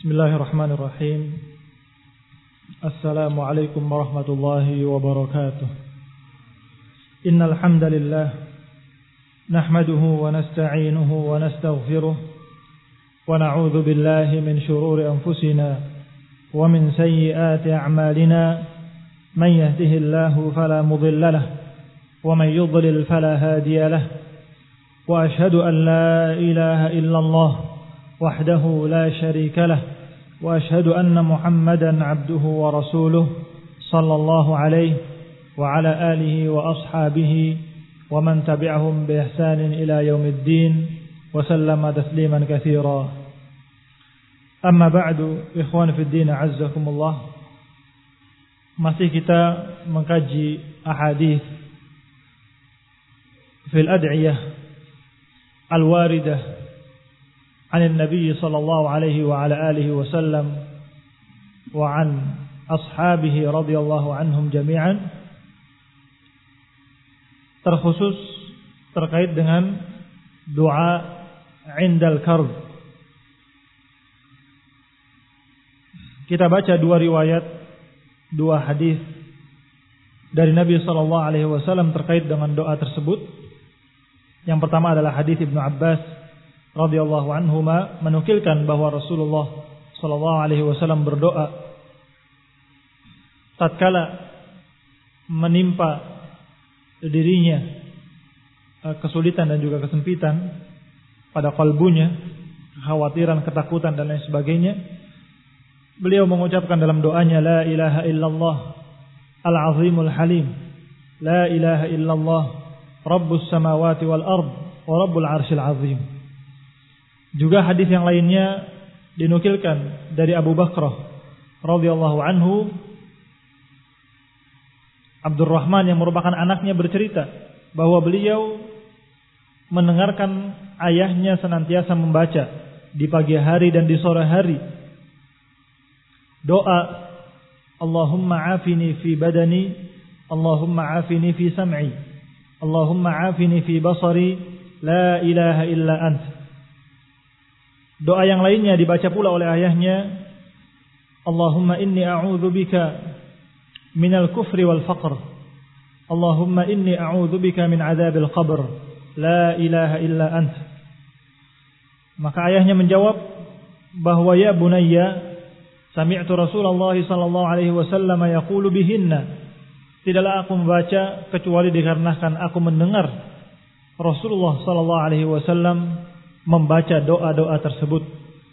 Bismillahirrahmanirrahim. Assalamualaikum warahmatullahi wabarakatuh. Innal hamdalillah nahmaduhu wa nasta'inuhu wa nastaghfiruh wa na'udzu billahi min shururi anfusina wa min sayyiati a'malina. Man yahdihillahu fala mudilla lahu wa man yudlil fala hadiya lahu. Wa ashhadu an la ilaha illallah wahdahu la syarika lah wa ashhadu anna Muhammadan abduhu wa rasuluh sallallahu alaihi wa ala alihi wa ashabihi wa man tabi'ahum bi ihsanin ila yaumiddin wa sallama tasliman katsira. Amma ba'du, ikhwan fi din, azzakumullah. Masih kita mengkaji ahadits fil ad'iyah al-waridah عن النبي صلى الله عليه وعلى آله وسلم وعن أصحابه رضي الله عنهم جميعا, terkhusus terkait dengan doa indal karb. Kita baca dua riwayat, dua hadis dari Nabi sallallahu alaihi wasallam terkait dengan doa tersebut. Yang pertama adalah hadis Ibnu Abbas radhiyallahu anhuma menukilkan bahwa Rasulullah sallallahu alaihi wasallam berdoa tatkala menimpa dirinya kesulitan dan juga kesempitan pada kalbunya, kekhawatiran, ketakutan dan lain sebagainya. Beliau mengucapkan dalam doanya, la ilaha illallah al-azimul halim, la ilaha illallah rabbus samawati wal ard wa rabbul arsyil azim. Juga hadis yang lainnya dinukilkan dari Abu Bakrah radhiyallahu anhu. Abdurrahman yang merupakan anaknya bercerita bahwa beliau mendengarkan ayahnya senantiasa membaca di pagi hari dan di sore hari doa Allahumma afini fi badani, Allahumma afini fi sam'i, Allahumma afini fi basari, la ilaha illa anta. Doa yang lainnya dibaca pula oleh ayahnya, Allahumma inni a'udzubika minal kufri wal faqr, Allahumma inni a'udzubika min adzabil qabr, la ilaha illa anta. Maka ayahnya menjawab bahwa ya bunayya, sami'tu Rasulullah sallallahu alaihi wasallam yaqulu bihinna. Tidaklah aku membaca kecuali dikarenakan aku mendengar Rasulullah sallallahu alaihi wasallam membaca doa-doa tersebut.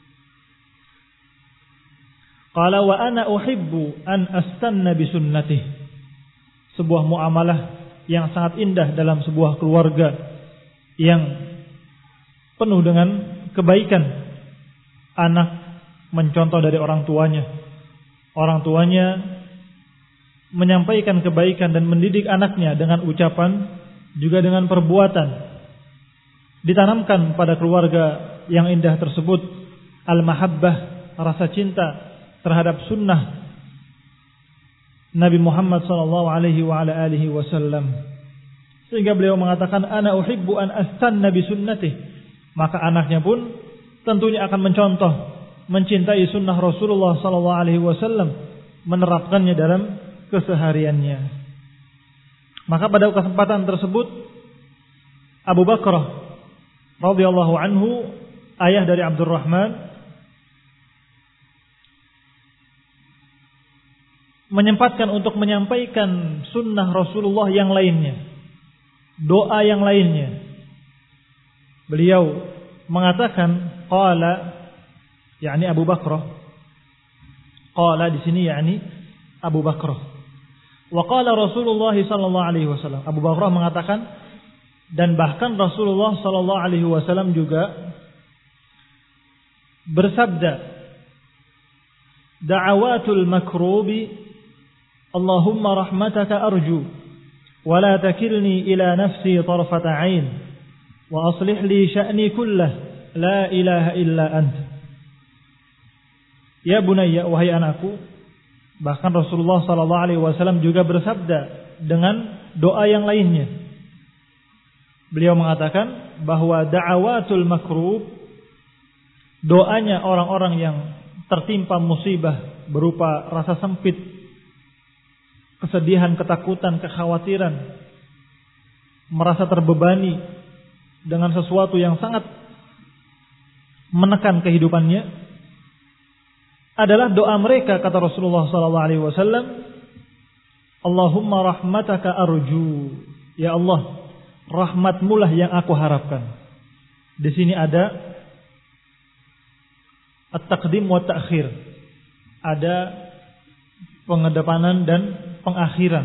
Qala wa ana uhibbu an astanna bi sunnatih. Sebuah muamalah yang sangat indah dalam sebuah keluarga yang penuh dengan kebaikan. Anak mencontoh dari orang tuanya. Orang tuanya menyampaikan kebaikan dan mendidik anaknya dengan ucapan juga dengan perbuatan. Ditanamkan pada keluarga yang indah tersebut al-mahabbah, rasa cinta terhadap sunnah Nabi Muhammad sallallahu alaihi wa ala alihi wasallam, sehingga beliau mengatakan ana uhibbu an astanna bi sunnatih. Maka anaknya pun tentunya akan mencontoh, mencintai sunnah Rasulullah sallallahu alaihi wasallam, menerapkannya dalam kesehariannya. Maka pada kesempatan tersebut Abu Bakrah radhiyallahu anhu, ayah dari Abdurrahman, menyempatkan untuk menyampaikan sunnah Rasulullah yang lainnya, doa yang lainnya. Beliau mengatakan qala, yakni Abu Bakrah. Qala di sini yakni Abu Bakrah. Wa qala Rasulullah sallallahu alaihi wasallam. Abu Bakrah mengatakan, dan bahkan Rasulullah sallallahu alaihi wasallam juga bersabda, da'awatul makrubi Allahumma rahmataka arju wa la takilni ila nafsi tarfata 'ain wa aslih li sya'ni kullah, la ilaha illa anta. Ya bunayya, wahai anakku. Bahkan Rasulullah sallallahu alaihi wasallam juga bersabda dengan doa yang lainnya. Beliau mengatakan bahwa da'awatul makrub, doanya orang-orang yang tertimpa musibah berupa rasa sempit, kesedihan, ketakutan, kekhawatiran, merasa terbebani dengan sesuatu yang sangat menekan kehidupannya, adalah doa mereka, kata Rasulullah SAW, Allahumma rahmataka arju, ya Allah, rahmatmu lah yang aku harapkan. Di sini ada at-taqdim wa ta'khir, ada pengedepanan dan pengakhiran.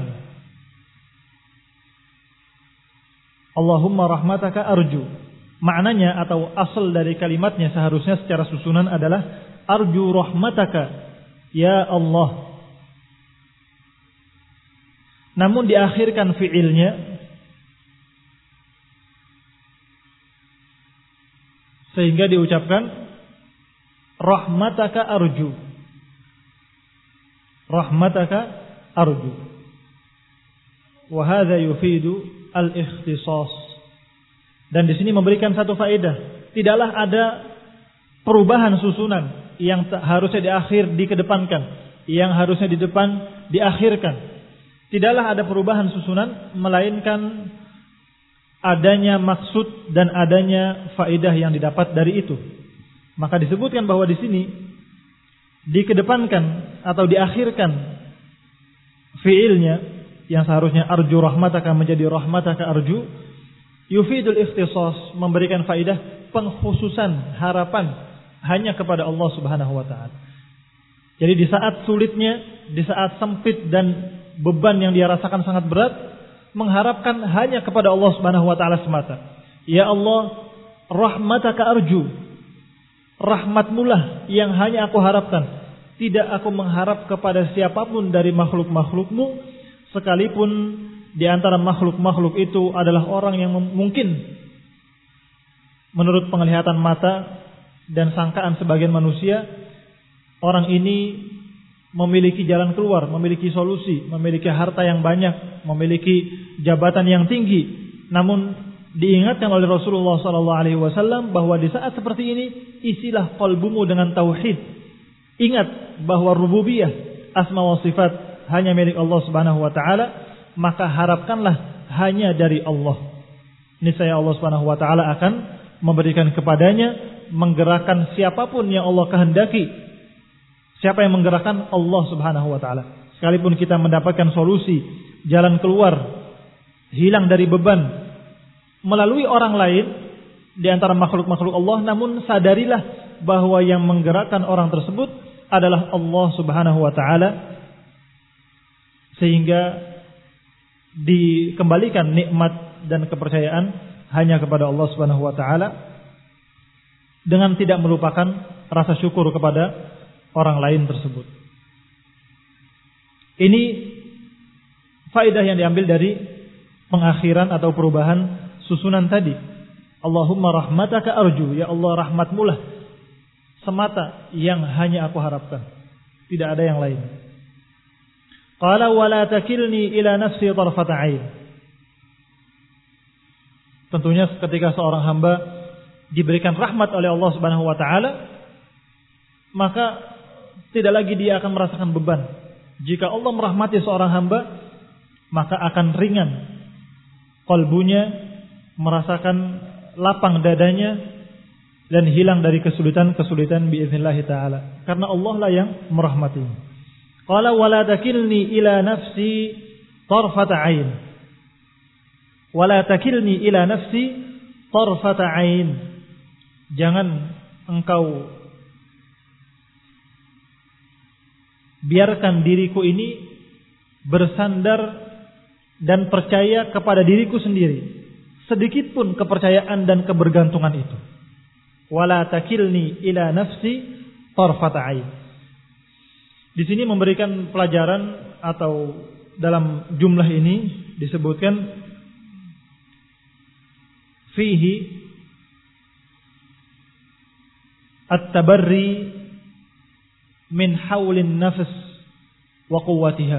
Allahumma rahmataka arju, maknanya atau asal dari kalimatnya seharusnya secara susunan adalah arju rahmataka ya Allah. Namun diakhirkan fiilnya sehingga diucapkan rahmataka arju, rahmataka arju. Wa hadza yufidu al-ikhtisas. Dan di sini memberikan satu faedah, tidaklah ada perubahan susunan yang harusnya di akhir dikedepankan, yang harusnya di depan diakhirkan. Tidaklah ada perubahan susunan, melainkan adanya maksud dan adanya faedah yang didapat dari itu. Maka disebutkan bahwa di sini dikedepankan atau diakhirkan fiilnya yang seharusnya arju rahmataka menjadi rahmataka arju, yufidul ikhtisas, memberikan faedah pengkhususan harapan hanya kepada Allah Subhanahu wa taala. Jadi di saat sulitnya, di saat sempit dan beban yang dia rasakan sangat berat, mengharapkan hanya kepada Allah Subhanahu wa taala semata. Ya Allah, rahmataka arju, rahmatmulah yang hanya aku harapkan. Tidak aku mengharap kepada siapapun dari makhluk-makhlukmu, sekalipun di antara makhluk-makhluk itu adalah orang yang mungkin menurut penglihatan mata dan sangkaan sebagian manusia, orang ini memiliki jalan keluar, memiliki solusi, memiliki harta yang banyak, memiliki jabatan yang tinggi. Namun diingatkan oleh Rasulullah SAW bahwa di saat seperti ini isilah qalbumu dengan tauhid. Ingat bahwa rububiyah, asma wa sifat hanya milik Allah Subhanahu wa taala, maka harapkanlah hanya dari Allah. Niscaya Allah Subhanahu wa taala akan memberikan kepadanya, menggerakkan siapapun yang Allah kehendaki. Siapa yang menggerakkan? Allah Subhanahu wa taala. Sekalipun kita mendapatkan solusi, jalan keluar, hilang dari beban melalui orang lain di antara makhluk-makhluk Allah, namun sadarilah bahwa yang menggerakkan orang tersebut adalah Allah Subhanahu wa taala, sehingga dikembalikan nikmat dan kepercayaan hanya kepada Allah Subhanahu wa taala dengan tidak melupakan rasa syukur kepada orang lain tersebut. Ini faedah yang diambil dari pengakhiran atau perubahan susunan tadi. Allahumma rahmataka arju, ya Allah, rahmatmulah semata yang hanya aku harapkan, tidak ada yang lain. Qala wala takilni ila nafsi tarfata ain. Tentunya ketika seorang hamba diberikan rahmat oleh Allah Subhanahu wa taala, maka tidak lagi dia akan merasakan beban. Jika Allah merahmati seorang hamba, maka akan ringan qalbunya, merasakan lapang dadanya, dan hilang dari kesulitan-kesulitan biiznillah ta'ala. Karena Allah lah yang merahmati. Qala wala takilni ila nafsi tarfata ain. Wala takilni ila nafsi tarfata ain. Jangan engkau biarkan diriku ini bersandar dan percaya kepada diriku sendiri. Sedikit pun kepercayaan dan kebergantungan itu. Wala takilni ila nafsi tarfata ain. Di sini memberikan pelajaran, atau dalam jumlah ini disebutkan fihi at-tabarri min haulin nafs wa quwwatiha.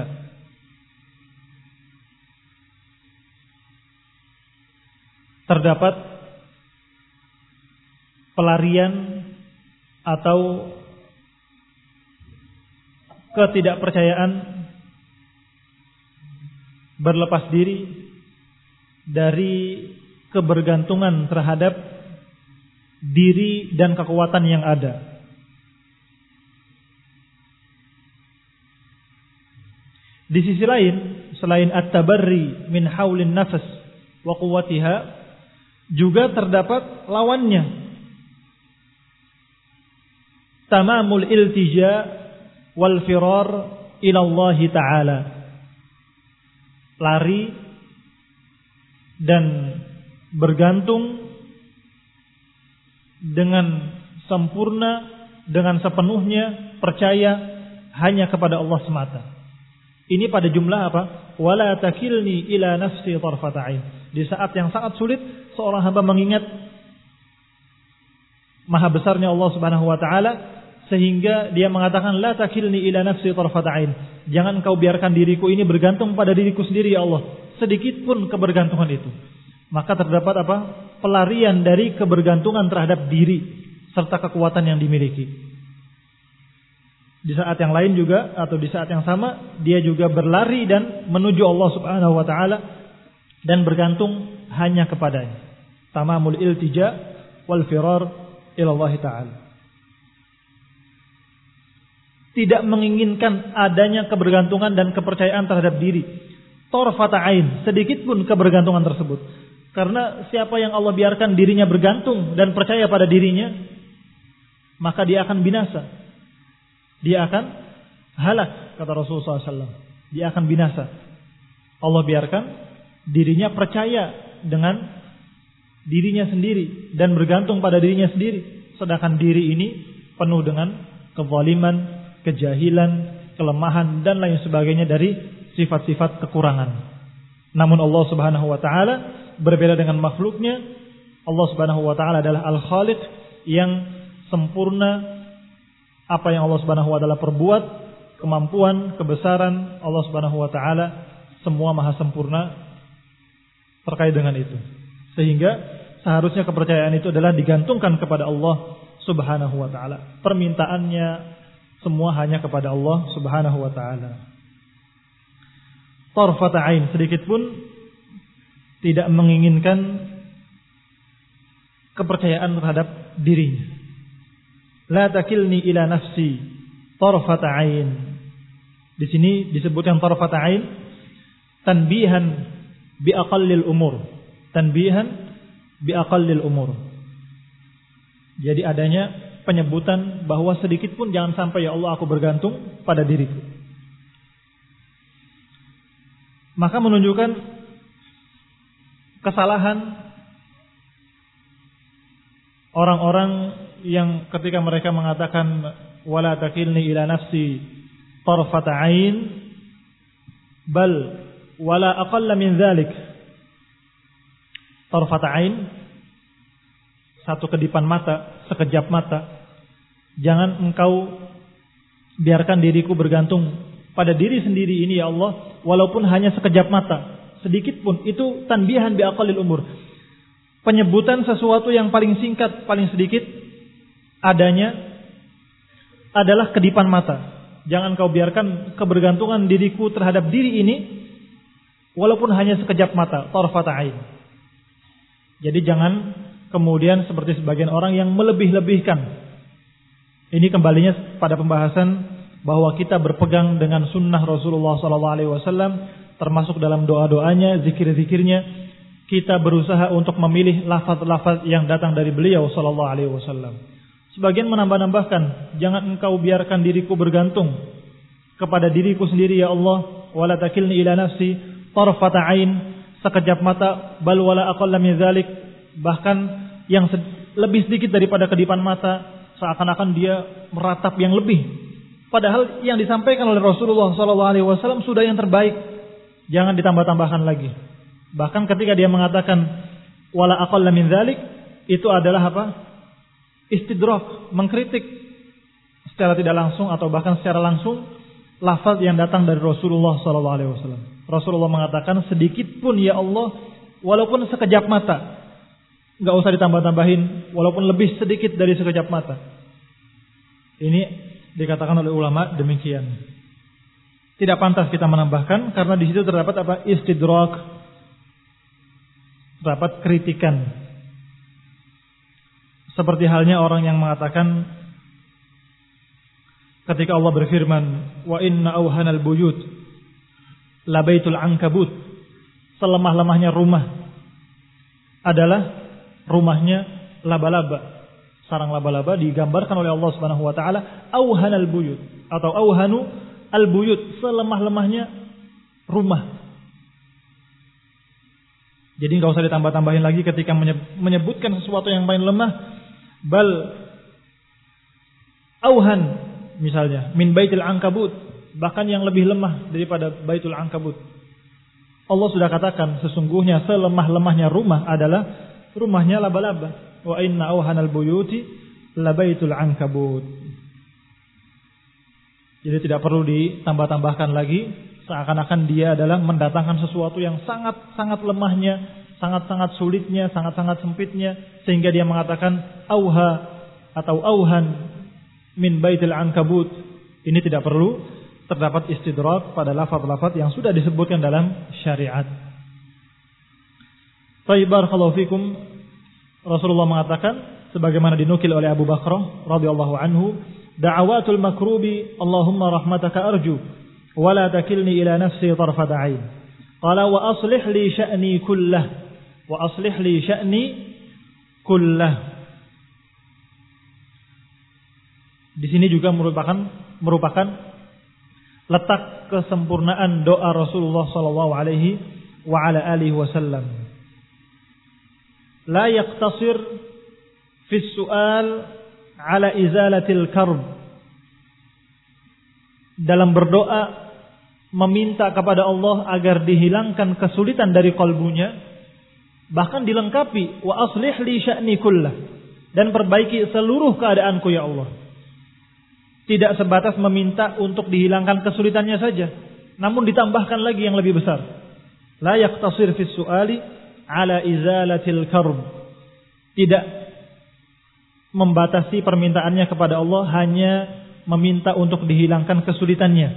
Terdapat pelarian atau ketidakpercayaan, berlepas diri dari kebergantungan terhadap diri dan kekuatan yang ada. Di sisi lain, selain at-tabarri min haulin nafas wa quwwatiha, juga terdapat lawannya, tamamul iltija wal firar ila Allah Ta'ala. Lari dan bergantung dengan sempurna, dengan sepenuhnya percaya hanya kepada Allah semata. Ini pada jumlah apa? Wala takilni ila nafsi tarfata ain. Di saat yang sangat sulit seorang hamba mengingat maha besarnya Allah Subhanahu wa taala, sehingga dia mengatakan la takilni ila nafsi tarfata ain. Jangan kau biarkan diriku ini bergantung pada diriku sendiri ya Allah, sedikit pun kebergantungan itu. Maka terdapat apa? Pelarian dari kebergantungan terhadap diri serta kekuatan yang dimiliki. Di saat yang lain juga, atau di saat yang sama, dia juga berlari dan menuju Allah Subhanahu wa taala dan bergantung hanya kepadanya. Tamamul iltija wal firar ila Allah taala. Tidak menginginkan adanya kebergantungan dan kepercayaan terhadap diri. Tarfata ain, sedikit pun kebergantungan tersebut. Karena siapa yang Allah biarkan dirinya bergantung dan percaya pada dirinya, maka dia akan binasa. Dia akan halak, kata Rasulullah SAW. Dia akan binasa. Allah biarkan dirinya percaya dengan dirinya sendiri dan bergantung pada dirinya sendiri, sedangkan diri ini penuh dengan kezaliman, kejahilan, kelemahan dan lain sebagainya dari sifat-sifat kekurangan. Namun Allah Subhanahu wa taala berbeda dengan makhluknya. Allah Subhanahu wa taala adalah Al-Khaliq yang sempurna. Apa yang Allah Subhanahu wa taala perbuat, kemampuan, kebesaran Allah Subhanahu wa taala semua maha sempurna terkait dengan itu. Sehingga seharusnya kepercayaan itu adalah digantungkan kepada Allah Subhanahu wa taala. Permintaannya semua hanya kepada Allah Subhanahu wa taala. Tarfata ain, sedikit pun tidak menginginkan kepercayaan terhadap dirinya. La takilni ila nafsi tarfata ain. Di sini disebutkan tarfata ain tanbihan bi aqallil umur. Tanbihan bi aqallil umur. Jadi adanya penyebutan bahwa sedikit pun jangan sampai ya Allah aku bergantung pada diriku. Maka menunjukkan kesalahan orang-orang yang ketika mereka mengatakan wala takilni ila nafsi tarfata ain bal wala aqalla min dzalik. Tarfata ain, satu kedipan mata, sekejap mata. Jangan engkau biarkan diriku bergantung pada diri sendiri ini ya Allah, walaupun hanya sekejap mata, sedikit pun. Itu tanbihan bi aqallil umur. Penyebutan sesuatu yang paling singkat, paling sedikit adanya adalah kedipan mata. Jangan kau biarkan kebergantungan diriku terhadap diri ini walaupun hanya sekejap mata, tarfata ain. Jadi jangan kemudian seperti sebagian orang yang melebih-lebihkan. Ini kembalinya pada pembahasan bahwa kita berpegang dengan sunnah Rasulullah SAW, termasuk dalam doa-doanya, zikir-zikirnya. Kita berusaha untuk memilih lafaz-lafaz yang datang dari beliau SAW. Sebagian menambah-nambahkan, jangan engkau biarkan diriku bergantung kepada diriku sendiri ya Allah, wala takilni ila nafsi tarfata ain, sekejap mata, bal wala aqalla min dzalik, bahkan yang lebih sedikit daripada kedipan mata, seakan-akan dia meratap yang lebih. Padahal yang disampaikan oleh Rasulullah SAW sudah yang terbaik. Jangan ditambah-tambahkan lagi. Bahkan ketika dia mengatakan wala aqalla min dzalik, itu adalah apa? Istidrak, mengkritik secara tidak langsung atau bahkan secara langsung lafaz yang datang dari Rasulullah SAW. Rasulullah mengatakan sedikit pun ya Allah, walaupun sekejap mata, nggak usah ditambah-tambahin, walaupun lebih sedikit dari sekejap mata. Ini dikatakan oleh ulama demikian. Tidak pantas kita menambahkan karena di situ terdapat apa? Istidrak. Terdapat kritikan. Seperti halnya orang yang mengatakan ketika Allah berfirman, "Wa inna awhanal buyut la baitul ankabut." Selemah-lemahnya rumah adalah rumahnya laba-laba. Sarang laba-laba digambarkan oleh Allah Subhanahu wa taala awhanal buyut atau awhanu al-buyut, selemah-lemahnya rumah. Jadi enggak usah ditambah-tambahin lagi ketika menyebutkan sesuatu yang paling lemah. Bal auhan misalnya min baitul ankabut, bahkan yang lebih lemah daripada baitul ankabut. Allah sudah katakan sesungguhnya selemah-lemahnya rumah adalah rumahnya laba-laba. Wa inna auhanal buyuti la baitul ankabut. Jadi tidak perlu ditambah-tambahkan lagi, seakan-akan dia adalah mendatangkan sesuatu yang sangat-sangat lemahnya, sangat-sangat sulitnya, sangat-sangat sempitnya, sehingga dia mengatakan auha atau auhan min baitil ankabut. Ini tidak perlu, terdapat istidrak pada lafaz-lafaz yang sudah disebutkan dalam syariat. Baik, barakallahu fikum. Rasulullah mengatakan sebagaimana dinukil oleh Abu Bakrah radhiyallahu anhu, da'awatul makrubi Allahumma rahmataka arju wa la takilni ila nafsi tarfata 'ain. Qala wa aslih li sya'ni kullah wa aslih li sya'ni kullah. Di sini juga merupakan letak kesempurnaan doa Rasulullah sallallahu alaihi wa ala alihi wasallam. La yaqtasir fi su'al ala izalatil karb. Dalam berdoa meminta kepada Allah agar dihilangkan kesulitan dari kalbunya, bahkan dilengkapi wa aslih li sya'ni kullah, dan perbaiki seluruh keadaanku ya Allah. Tidak sebatas meminta untuk dihilangkan kesulitannya saja, namun ditambahkan lagi yang lebih besar. La yaqtasir fi su'ali ala izalatil karb. Tidak membatasi permintaannya kepada Allah hanya meminta untuk dihilangkan kesulitannya,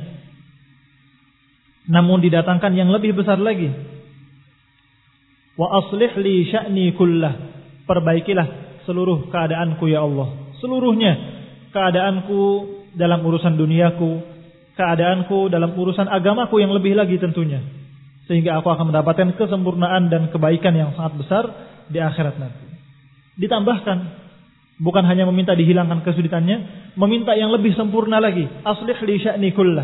namun didatangkan yang lebih besar lagi. Wa aslih li sya'ni kullah. Perbaikilah seluruh keadaanku ya Allah. Seluruhnya, keadaanku dalam urusan duniaku, keadaanku dalam urusan agamaku yang lebih lagi tentunya, sehingga aku akan mendapatkan kesempurnaan dan kebaikan yang sangat besar di akhirat nanti. Ditambahkan, bukan hanya meminta dihilangkan kesulitannya, meminta yang lebih sempurna lagi. Aslih li sya'ni kullah.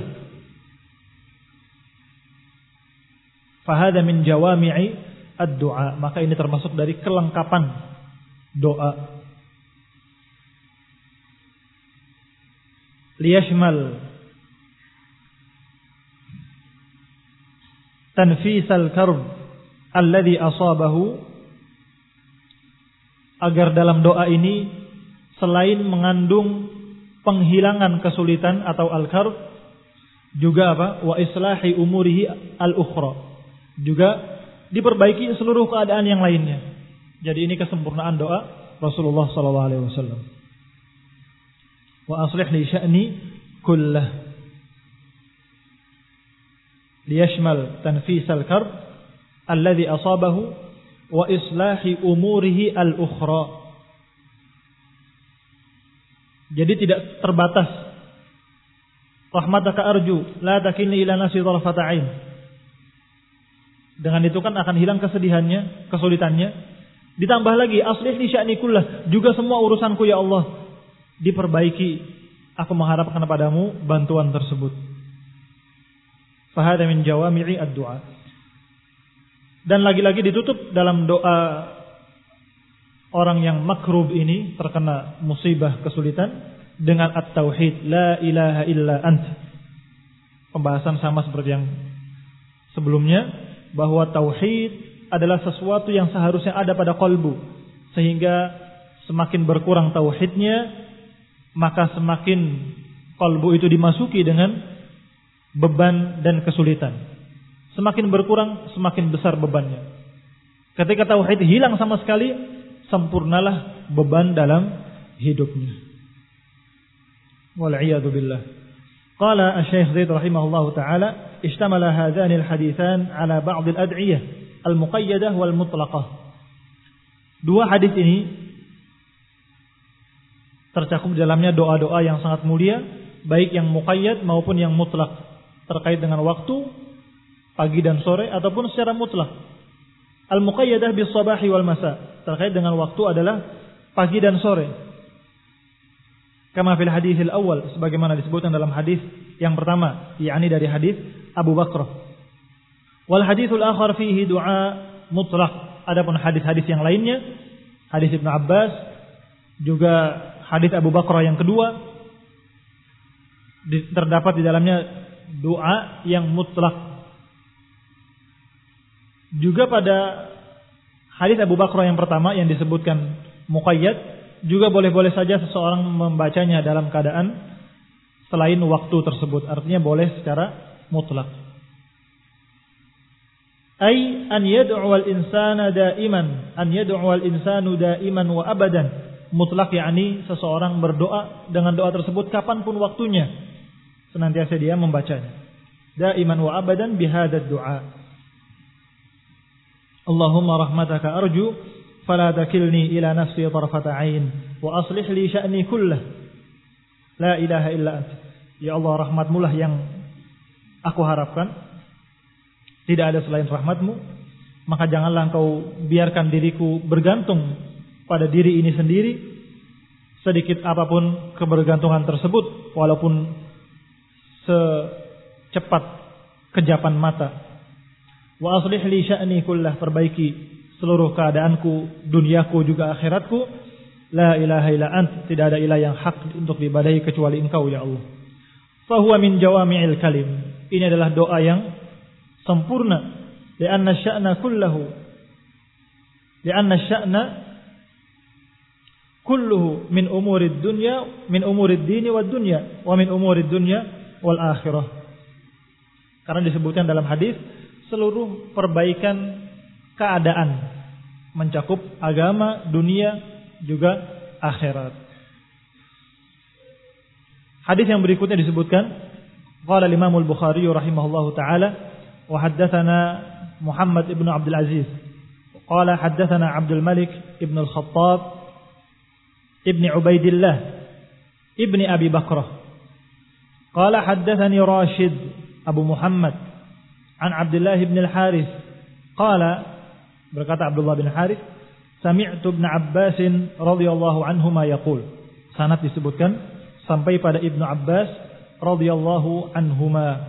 Fahada min jawami'i ad-du'a. Maka ini termasuk dari kelengkapan doa. Liyashmal tanfisal karb alladhi asabahu. Agar dalam doa ini selain mengandung penghilangan kesulitan atau al-karb, juga apa? Wa islahi umurihi al-ukhra. Juga diperbaiki seluruh keadaan yang lainnya. Jadi ini kesempurnaan doa Rasulullah sallallahu alaihi wasallam. Wa aslih li sya'ni kullah. Liyashmal tanfisal karb alladhi asabahu wa islahi umurihi al-ukhra. Jadi tidak terbatas. Rahmataka arju la takilni ila nafsi tarfata 'ain. Dengan itu kan akan hilang kesedihannya, kesulitannya. Ditambah lagi aslih li sya'ni kullah, juga semua urusanku ya Allah diperbaiki. Aku mengharapkan kepadamu bantuan tersebut. Fahada min jawami'i ad-du'a. Dan lagi-lagi ditutup dalam doa orang yang makrub ini, terkena musibah kesulitan, dengan at-tauhid, la ilaha illa anta. Pembahasan sama seperti yang sebelumnya, bahwa tauhid adalah sesuatu yang seharusnya ada pada qalbu, sehingga semakin berkurang tauhidnya, maka semakin qalbu itu dimasuki dengan beban dan kesulitan. Semakin berkurang, semakin besar bebannya. Ketika tauhid hilang sama sekali, sempurnalah beban dalam hidupnya. Wal'iyadu billah. Qala Asy-Syaikh Zaid rahimahullahu taala, "Ishtamala hadzani al-haditsan ala ba'd al-ad'iyah al-muqayyadah wal mutlaqah." Dua hadis ini tercakup di dalamnya doa-doa yang sangat mulia, baik yang muqayyad maupun yang mutlak, terkait dengan waktu pagi dan sore ataupun secara mutlak. Al-muqayyadah bis sabahi wal masa, terkait dengan waktu adalah pagi dan sore. Kama fil haditsil awal, sebagaimana disebutkan dalam hadis yang pertama, yakni dari hadis Abu Bakr. Wal haditsul akhar fihi du'a mutlaq. Adapun hadis-hadis yang lainnya, hadis Ibnu Abbas, juga hadis Abu Bakr yang kedua, terdapat di dalamnya doa yang mutlak. Juga pada hadis Abu Bakr yang pertama yang disebutkan muqayyad, juga boleh-boleh saja seseorang membacanya dalam keadaan selain waktu tersebut. Artinya boleh secara mutlak. Ay an yad'u al-insana da'iman, an yad'u al-insanu da'iman wa abadan. Mutlak yakni seseorang berdoa dengan doa tersebut kapanpun waktunya, senantiasa dia membacanya. Da'iman wa abadan bihadzal du'a. Allahumma rahmataka arju fala takilni ila nafsi tarfata ain wa aslih li sya'ni kullah la ilaha illa anta. Ya Allah, rahmatmu lah yang aku harapkan, tidak ada selain rahmatmu, maka janganlah engkau biarkan diriku bergantung pada diri ini sendiri, sedikit apapun kebergantungan tersebut, walaupun secepat kejapan mata. Wa aslih li sya'ni kullah, perbaiki seluruh keadaanku, duniaku juga akhiratku. La ilaha illa ant, tidak ada ilah yang hak untuk diibadahi kecuali Engkau ya Allah. Fahuwa min jawami'il kalim, ini adalah doa yang sempurna. Li'anna sya'na kulluhu, li'anna sya'na kulluhu min umurid dunya, min umurid dini wad dunya, wa min umurid dunya wal akhirah. Karena disebutkan dalam hadis seluruh perbaikan keadaan, mencakup agama, dunia, juga akhirat. Hadis yang berikutnya disebutkan, qala Imam Al-Bukhari rahimahullahu taala, wa haddatsana Muhammad ibn Abdul Aziz, qala haddatsana Abdul Malik ibn Al-Khattab ibn Ubaidillah ibn Abi Bakrah, qala haddatsani Rashid Abu Muhammad an Abdullah ibn Al-Harith, qala, berkata Abdullah bin Harith, sami'tu Ibn Abbas radhiyallahu anhuma yaqul. Sanad disebutkan sampai pada Ibnu Abbas radhiyallahu anhuma.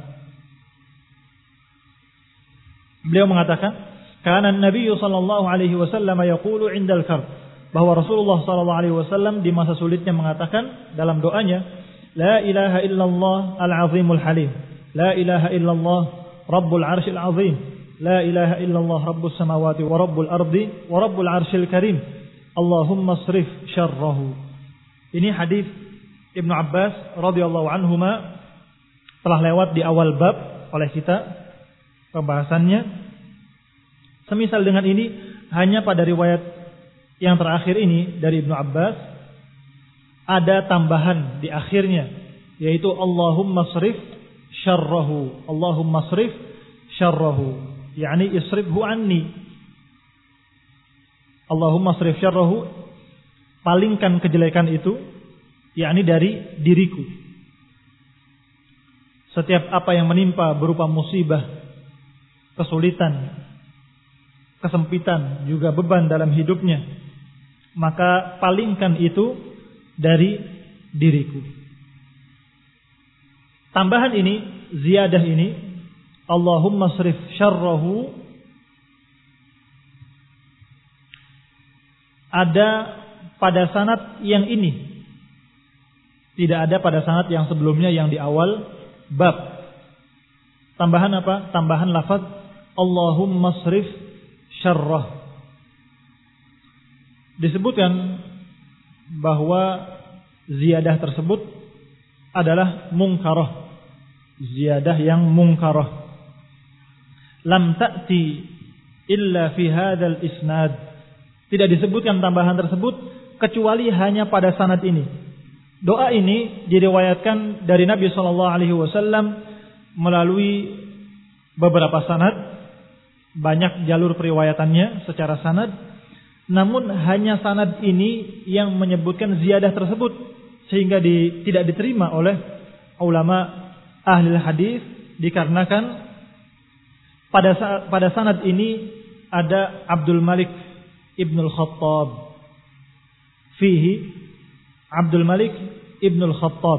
Beliau mengatakan, kana an-nabiy sallallahu alaihi wasallam yaqulu 'indal karb, bahwa Rasulullah sallallahu alaihi wasallam di masa sulitnya mengatakan dalam doanya, la ilaha illallah al-azimul halim, la ilaha illallah rabbul arsyil azim, la ilaha illallah rabbus samawati wa rabbul ardi wa rabbul arsyil karim, Allahumma asrif syarrahu. Ini hadis Ibnu Abbas radhiyallahu anhuma telah lewat di awal bab oleh kita pembahasannya. Semisal dengan ini, hanya pada riwayat yang terakhir ini dari Ibnu Abbas ada tambahan di akhirnya, yaitu Allahumma asrif syarrahu, Allahumma asrif syarrahu, yakni isrifhu anni. Allahumma asrif syarrahu, palingkan kejelekan itu, yakni dari diriku. Setiap apa yang menimpa berupa musibah, kesulitan, kesempitan, juga beban dalam hidupnya, maka palingkan itu dari diriku. Tambahan ini, ziyadah ini, Allahumma asrif syarrahu, ada pada sanad yang ini, tidak ada pada sanad yang sebelumnya yang di awal bab. Tambahan apa? Tambahan lafaz Allahumma asrif syarrah. Disebutkan bahwa ziyadah tersebut adalah mungkarah, ziyadah yang mungkarah. Lam ta'ti illa fi hadzal isnad, tidak disebutkan tambahan tersebut kecuali hanya pada sanad ini. Doa ini diriwayatkan dari Nabi SAW melalui beberapa sanad, banyak jalur periwayatannya secara sanad, namun hanya sanad ini yang menyebutkan ziyadah tersebut sehingga tidak diterima oleh ulama ahli hadis, dikarenakan pada sanad ini ada Abdul Malik Ibnul Khattab. Fihi Abdul Malik Ibnul Khattab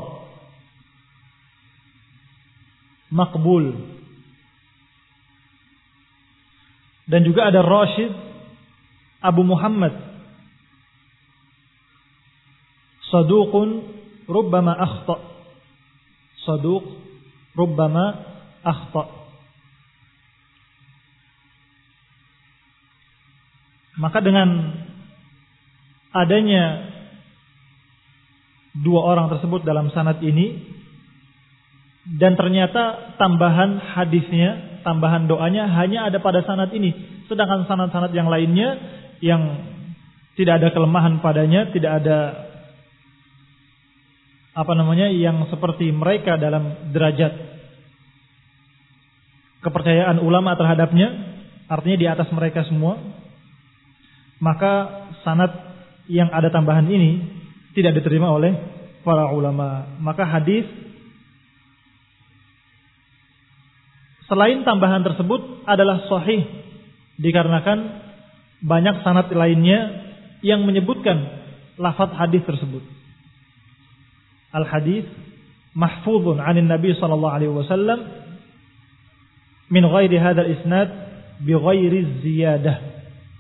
maqbul. Dan juga ada Rashid Abu Muhammad saduqun rubbama akhta. Saduq rubbama akhta. Maka dengan adanya dua orang tersebut dalam sanad ini, dan ternyata tambahan hadisnya, tambahan doanya hanya ada pada sanad ini, sedangkan sanad-sanad yang lainnya yang tidak ada kelemahan padanya, tidak ada yang seperti mereka dalam derajat kepercayaan ulama terhadapnya, artinya di atas mereka semua, maka sanad yang ada tambahan ini tidak diterima oleh para ulama. Maka hadis selain tambahan tersebut adalah sahih, dikarenakan banyak sanad lainnya yang menyebutkan lafaz hadis tersebut. Al-hadis mahfuzun 'anin Nabi sallallahu alaihi wasallam min ghairi hadzal isnad bi ghairi ziyadah.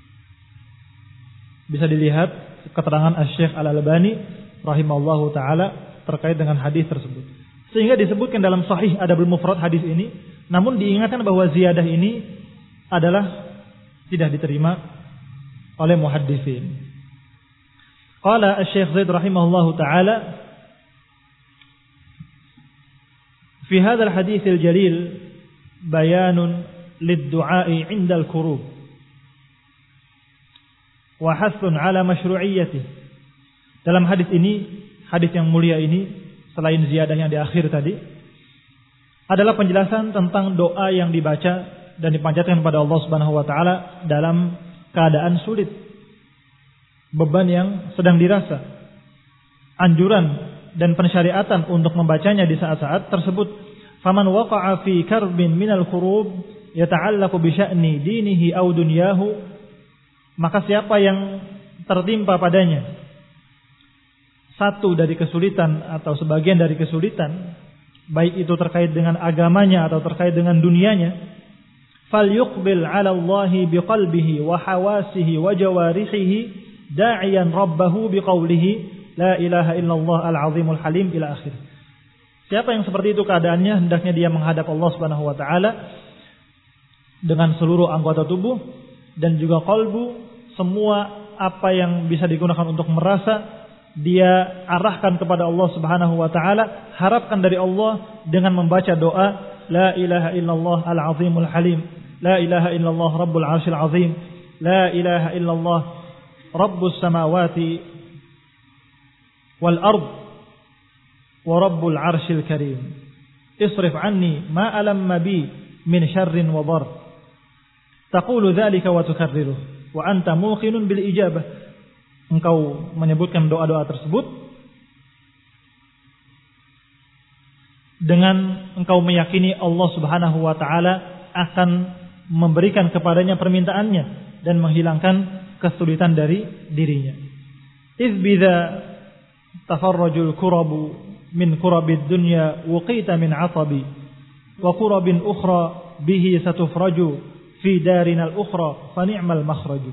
Bisa dilihat keterangan Asy-Syaikh Al-Albani rahimallahu taala terkait dengan hadis tersebut. Sehingga disebutkan dalam Sahih Adabul Mufrad hadis ini, namun diingatkan bahwa ziyadah ini adalah tidak diterima oleh muhaddisin. Qala Asy-Syaikh Zaid rahimahullahu taala fi hadzal haditsil jalil bayanun lid-du'a'i 'inda al-kurub wa hasun ala masyru'iyyati. Dalam hadis ini, hadis yang mulia ini, selain ziyadah yang di akhir tadi, adalah penjelasan tentang doa yang dibaca dan dipanjatkan kepada Allah Subhanahu wa taala dalam keadaan sulit, beban yang sedang dirasa, anjuran dan pensyariatan untuk membacanya di saat-saat tersebut. Faman waqa'a fi karbin minal khurub yata'allaqu bi sya'ni dinihi aw dunyahu, maka siapa yang tertimpa padanya satu dari kesulitan atau sebagian dari kesulitan, baik itu terkait dengan agamanya atau terkait dengan dunianya, falyuqbil 'ala Allahi biqalbihi wa hawasihi wa jawarihihi da'iyan rabbahu biqaulihi la ilaha illallah al-azimul halim ila akhir. Siapa yang seperti itu keadaannya, hendaknya dia menghadap Allah Subhanahu wa taala dengan seluruh anggota tubuh dan juga qalbu. Semua apa yang bisa digunakan untuk merasa, dia arahkan kepada Allah Subhanahu wa taala, harapkan dari Allah dengan membaca doa la ilaha illallah al-azimul halim, la ilaha illallah rabbul arsyil azim, la ilaha illallah rabbus samawati wal ard wa rabbul arsyil karim, isrif anni ma alamma bi min syarrin wa dar. Taqulu dzalika wa tukarriruh wa anta muqinun bil ijabah. Engkau menyebutkan doa-doa tersebut dengan engkau meyakini Allah Subhanahu wa taala akan memberikan kepadanya permintaannya dan menghilangkan kesulitan dari dirinya. Iz bidza tafarrajul kurabu min kurabid dunya wuqita min 'atabi wa kurabin ukhra bihi satufraju fi darinal ukhra fa ni'mal makhraju.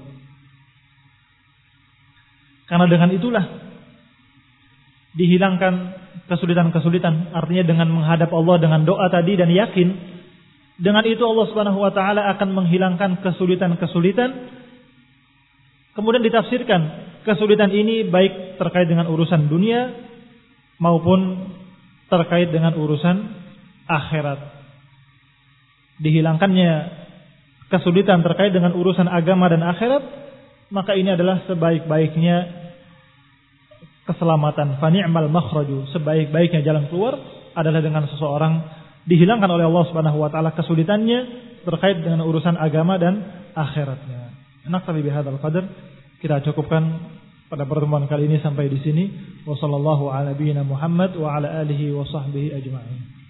Karena dengan itulah dihilangkan kesulitan-kesulitan, artinya dengan menghadap Allah dengan doa tadi dan yakin, dengan itu Allah Subhanahu wa taala akan menghilangkan kesulitan-kesulitan. Kemudian ditafsirkan kesulitan ini baik terkait dengan urusan dunia maupun terkait dengan urusan akhirat. Dihilangkannya kesulitan terkait dengan urusan agama dan akhirat, maka ini adalah sebaik-baiknya keselamatan, fa ni'mal makhraju, sebaik-baiknya jalan keluar adalah dengan seseorang dihilangkan oleh Allah Subhanahu wa taala kesulitannya terkait dengan urusan agama dan akhiratnya. Naktabi bihadzal qadar, kita cukupkan pada pertemuan kali ini sampai di sini. Wassallallahu ala nabiyyina Muhammad wa ala alihi wa sahbihi ajma'in.